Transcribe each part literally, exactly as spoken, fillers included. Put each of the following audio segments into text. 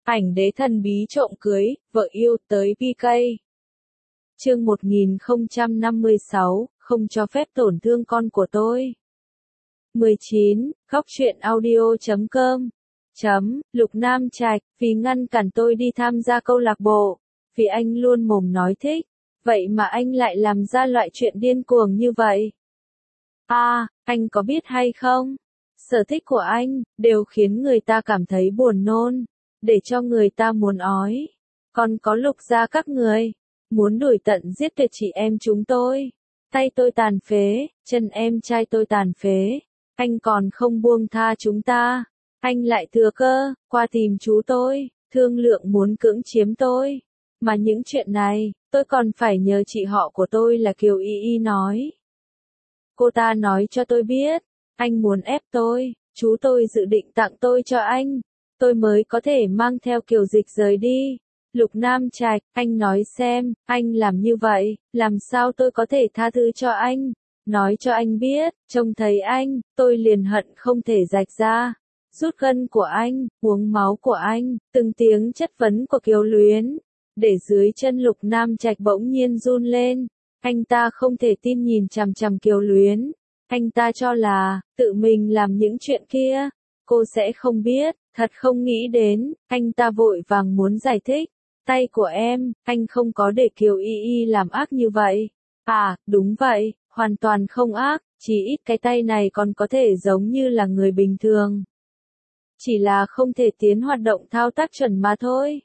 Ảnh đế thần bí trộm cưới, vợ yêu tới pê ca. Chương một nghìn không trăm năm mươi sáu, không cho phép tổn thương con của tôi. mười chín, góc truyện audio chấm com. Chấm, Lục Nam Trạch, vì ngăn cản tôi đi tham gia câu lạc bộ, vì anh luôn mồm nói thích, vậy mà anh lại làm ra loại chuyện điên cuồng như vậy. À, anh có biết hay không? Sở thích của anh, đều khiến người ta cảm thấy buồn nôn, để cho người ta muốn ói. Còn có Lục gia các người, muốn đuổi tận giết tuyệt chị em chúng tôi. Tay tôi tàn phế, chân em trai tôi tàn phế. Anh còn không buông tha chúng ta. Anh lại thừa cơ, qua tìm chú tôi, thương lượng muốn cưỡng chiếm tôi. Mà những chuyện này, tôi còn phải nhờ chị họ của tôi là Kiều Y Y nói. Cô ta nói cho tôi biết, anh muốn ép tôi, chú tôi dự định tặng tôi cho anh. Tôi mới có thể mang theo Kiều Dịch rời đi. Lục Nam Trạch, anh nói xem, anh làm như vậy, làm sao tôi có thể tha thứ cho anh? Nói cho anh biết, trông thấy anh, tôi liền hận không thể rạch ra. Rút gân của anh, uống máu của anh, từng tiếng chất vấn của Kiều Luyến. Để dưới chân Lục Nam Trạch bỗng nhiên run lên. Anh ta không thể tin nhìn chằm chằm Kiều Luyến. Anh ta cho là, tự mình làm những chuyện kia, cô sẽ không biết, thật không nghĩ đến. Anh ta vội vàng muốn giải thích. Tay của em, anh không có để Kiều Y Y làm ác như vậy. À, đúng vậy, hoàn toàn không ác, chỉ ít cái tay này còn có thể giống như là người bình thường. Chỉ là không thể tiến hoạt động thao tác chuẩn mà thôi.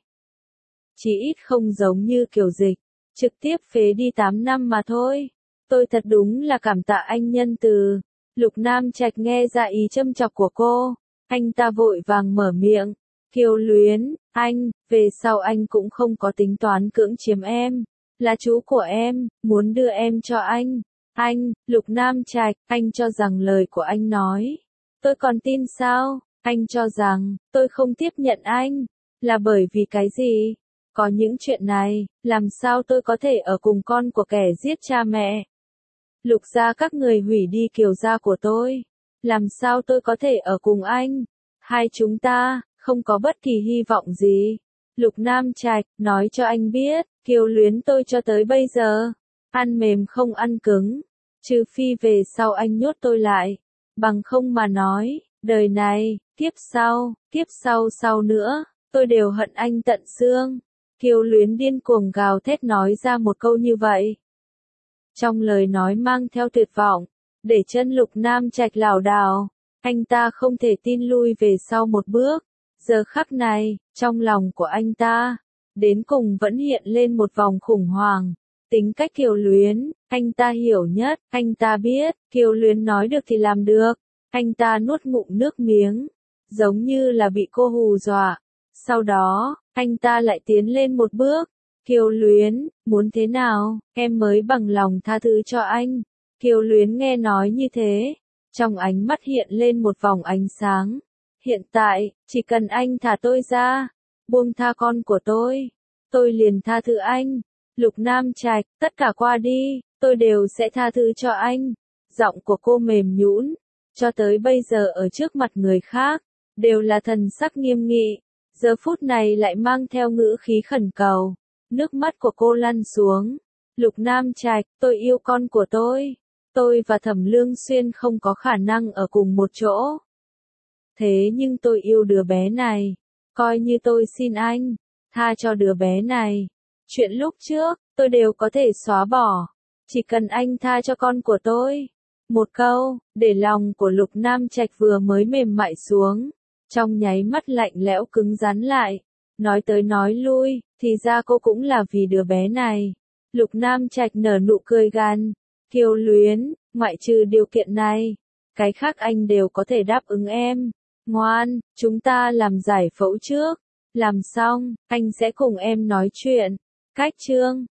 Chỉ ít không giống như Kiều Dịch, trực tiếp phế đi tám năm mà thôi. Tôi thật đúng là cảm tạ anh nhân từ. Lục Nam Trạch nghe ra ý châm chọc của cô, anh ta vội vàng mở miệng. Kiều Luyến, anh, về sau anh cũng không có tính toán cưỡng chiếm em. Là chú của em, muốn đưa em cho anh. Anh, Lục Nam Trạch, anh cho rằng lời của anh nói. Tôi còn tin sao? Anh cho rằng, tôi không tiếp nhận anh. Là bởi vì cái gì? Có những chuyện này, làm sao tôi có thể ở cùng con của kẻ giết cha mẹ? Lục gia các người hủy đi Kiều gia của tôi. Làm sao tôi có thể ở cùng anh? Hai chúng ta, không có bất kỳ hy vọng gì. Lục Nam Trạch, nói cho anh biết, Kiều Luyến tôi cho tới bây giờ, ăn mềm không ăn cứng. Trừ phi về sau anh nhốt tôi lại. Bằng không mà nói, đời này, kiếp sau, kiếp sau sau nữa, tôi đều hận anh tận xương. Kiều Luyến điên cuồng gào thét nói ra một câu như vậy. Trong lời nói mang theo tuyệt vọng, để chân Lục Nam Trạch lảo đảo, anh ta không thể tin lui về sau một bước. Giờ khắc này, trong lòng của anh ta, đến cùng vẫn hiện lên một vòng khủng hoảng. Tính cách Kiều Luyến, anh ta hiểu nhất, anh ta biết, Kiều Luyến nói được thì làm được. Anh ta nuốt ngụm nước miếng, giống như là bị cô hù dọa. Sau đó, anh ta lại tiến lên một bước. Kiều Luyến, muốn thế nào, em mới bằng lòng tha thứ cho anh. Kiều Luyến nghe nói như thế, trong ánh mắt hiện lên một vòng ánh sáng. Hiện tại, chỉ cần anh thả tôi ra, buông tha con của tôi, tôi liền tha thứ anh. Lục Nam Trạch, tất cả qua đi, tôi đều sẽ tha thứ cho anh. Giọng của cô mềm nhũn, cho tới bây giờ ở trước mặt người khác, đều là thần sắc nghiêm nghị. Giờ phút này lại mang theo ngữ khí khẩn cầu. Nước mắt của cô lăn xuống. Lục Nam Trạch, tôi yêu con của tôi. Tôi và Thẩm Lương Xuyên không có khả năng ở cùng một chỗ. Thế nhưng tôi yêu đứa bé này. Coi như tôi xin anh, tha cho đứa bé này. Chuyện lúc trước, tôi đều có thể xóa bỏ. Chỉ cần anh tha cho con của tôi. Một câu, để lòng của Lục Nam Trạch vừa mới mềm mại xuống. Trong nháy mắt lạnh lẽo cứng rắn lại. Nói tới nói lui, thì ra cô cũng là vì đứa bé này. Lục Nam Trạch nở nụ cười gan. Kiều Luyến, ngoại trừ điều kiện này, cái khác anh đều có thể đáp ứng em. Ngoan, chúng ta làm giải phẫu trước. Làm xong, anh sẽ cùng em nói chuyện. Cách chương.